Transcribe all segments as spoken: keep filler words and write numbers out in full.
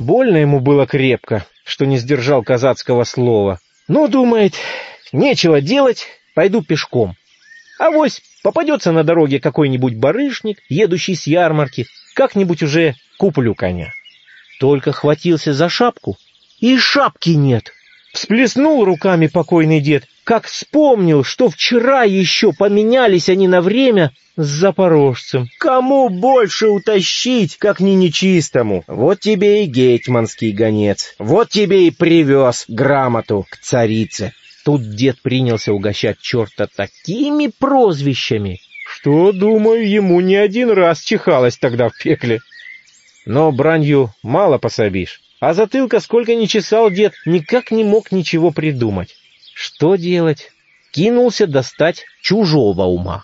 больно ему было крепко, что не сдержал казацкого слова. Ну, думает, нечего делать, пойду пешком. Авось попадется на дороге какой-нибудь барышник, едущий с ярмарки, как-нибудь уже куплю коня. Только хватился за шапку, и шапки нет. Всплеснул руками покойный дед, как вспомнил, что вчера еще поменялись они на время с запорожцем. Кому больше утащить, как не нечистому? Вот тебе и гетьманский гонец, вот тебе и привез грамоту к царице. Тут дед принялся угощать черта такими прозвищами, что, думаю, ему не один раз чихалось тогда в пекле. Но бранью мало пособишь. А затылка сколько ни чесал дед, никак не мог ничего придумать. Что делать? Кинулся достать чужого ума.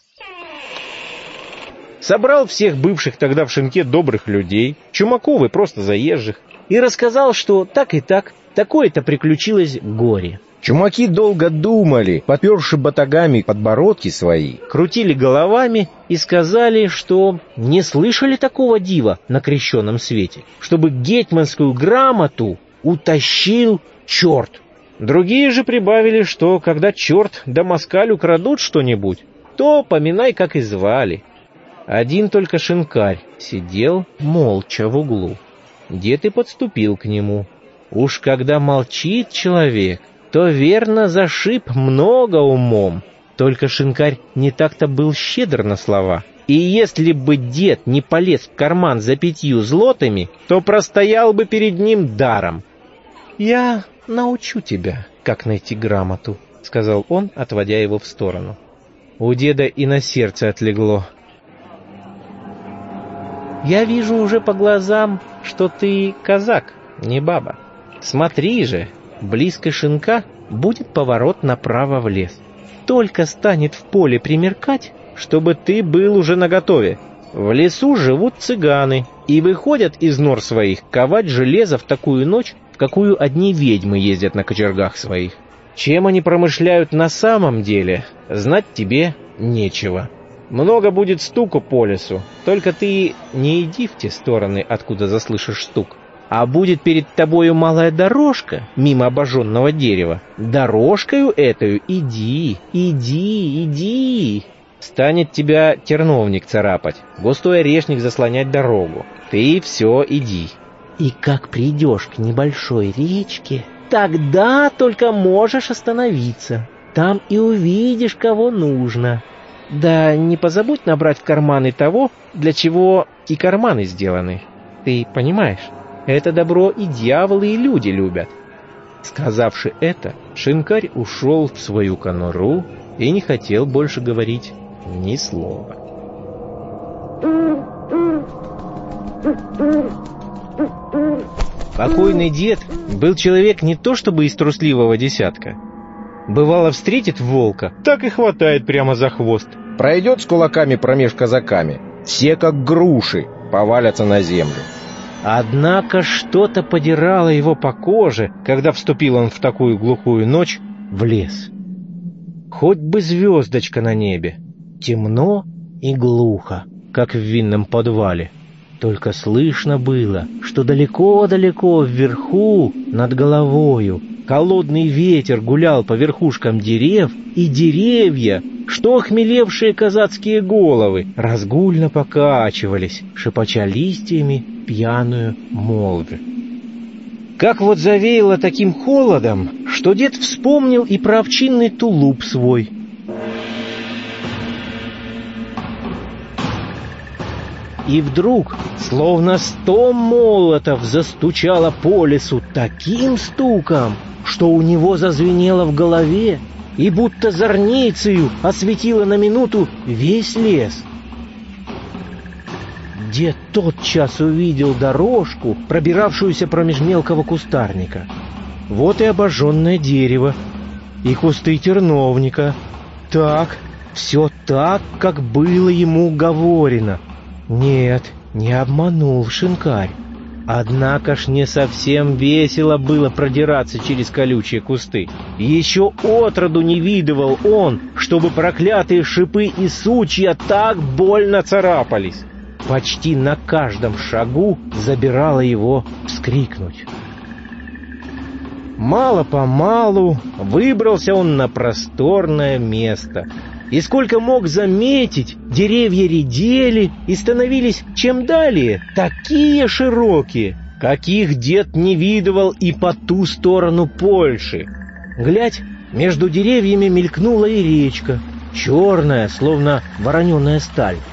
Собрал всех бывших тогда в шинке добрых людей, чумаков и просто заезжих, и рассказал, что так и так, такое-то приключилось горе. Чумаки долго думали, поперши батагами подбородки свои, крутили головами и сказали, что не слышали такого дива на крещенном свете, чтобы гетьманскую грамоту утащил черт. Другие же прибавили, что когда черт да москаль украдут что-нибудь, то поминай, как и звали. Один только шинкарь сидел молча в углу. Дед и подступил к нему. Уж когда молчит человек, то верно зашиб много умом. Только шинкарь не так-то был щедр на слова. И если бы дед не полез в карман за пятью злотами, то простоял бы перед ним даром. «Я научу тебя, как найти грамоту», — сказал он, отводя его в сторону. У деда и на сердце отлегло. «Я вижу уже по глазам, что ты казак, не баба. Смотри же, близко шинка будет поворот направо в лес. Только станет в поле примеркать, чтобы ты был уже наготове. В лесу живут цыганы и выходят из нор своих ковать железо в такую ночь, в какую одни ведьмы ездят на кочергах своих. Чем они промышляют на самом деле, знать тебе нечего. Много будет стуку по лесу, только ты не иди в те стороны, откуда заслышишь стук. А будет перед тобою малая дорожка мимо обожженного дерева. Дорожкою этою иди, иди, иди. Станет тебя терновник царапать, густой орешник заслонять дорогу. Ты все иди. И как придешь к небольшой речке, тогда только можешь остановиться. Там и увидишь, кого нужно. Да не позабудь набрать в карманы того, для чего и карманы сделаны. Ты понимаешь? Это добро и дьяволы, и люди любят. Сказавши это, шинкарь ушел в свою конуру и не хотел больше говорить ни слова. Покойный дед был человек не то чтобы из трусливого десятка. Бывало, встретит волка, так и хватает прямо за хвост. Пройдет с кулаками промеж казаками, все как груши повалятся на землю. Однако что-то подирало его по коже, когда вступил он в такую глухую ночь в лес. Хоть бы звездочка на небе. Темно и глухо, как в винном подвале. Только слышно было, что далеко-далеко вверху, над головою, холодный ветер гулял по верхушкам дерев, и деревья, что охмелевшие казацкие головы, разгульно покачивались, шепоча листьями пьяную молвь. Как вот завеяло таким холодом, что дед вспомнил и про овчинный тулуп свой. И вдруг, словно сто молотов, застучало по лесу таким стуком, что у него зазвенело в голове, и будто зорницею осветило на минуту весь лес. Дед тотчас увидел дорожку, пробиравшуюся промеж мелкого кустарника. Вот и обожженное дерево, и кусты терновника. Так, все так, как было ему говорено. Нет, не обманул шинкарь. Однако ж не совсем весело было продираться через колючие кусты. Еще отроду не видывал он, чтобы проклятые шипы и сучья так больно царапались. почти на каждом шагу забирало его вскрикнуть. Мало-помалу выбрался он на просторное место. И сколько мог заметить, деревья редели и становились чем далее такие широкие, каких дед не видывал и по ту сторону Польши. Глядь, между деревьями мелькнула и речка, черная, словно вороненая сталь.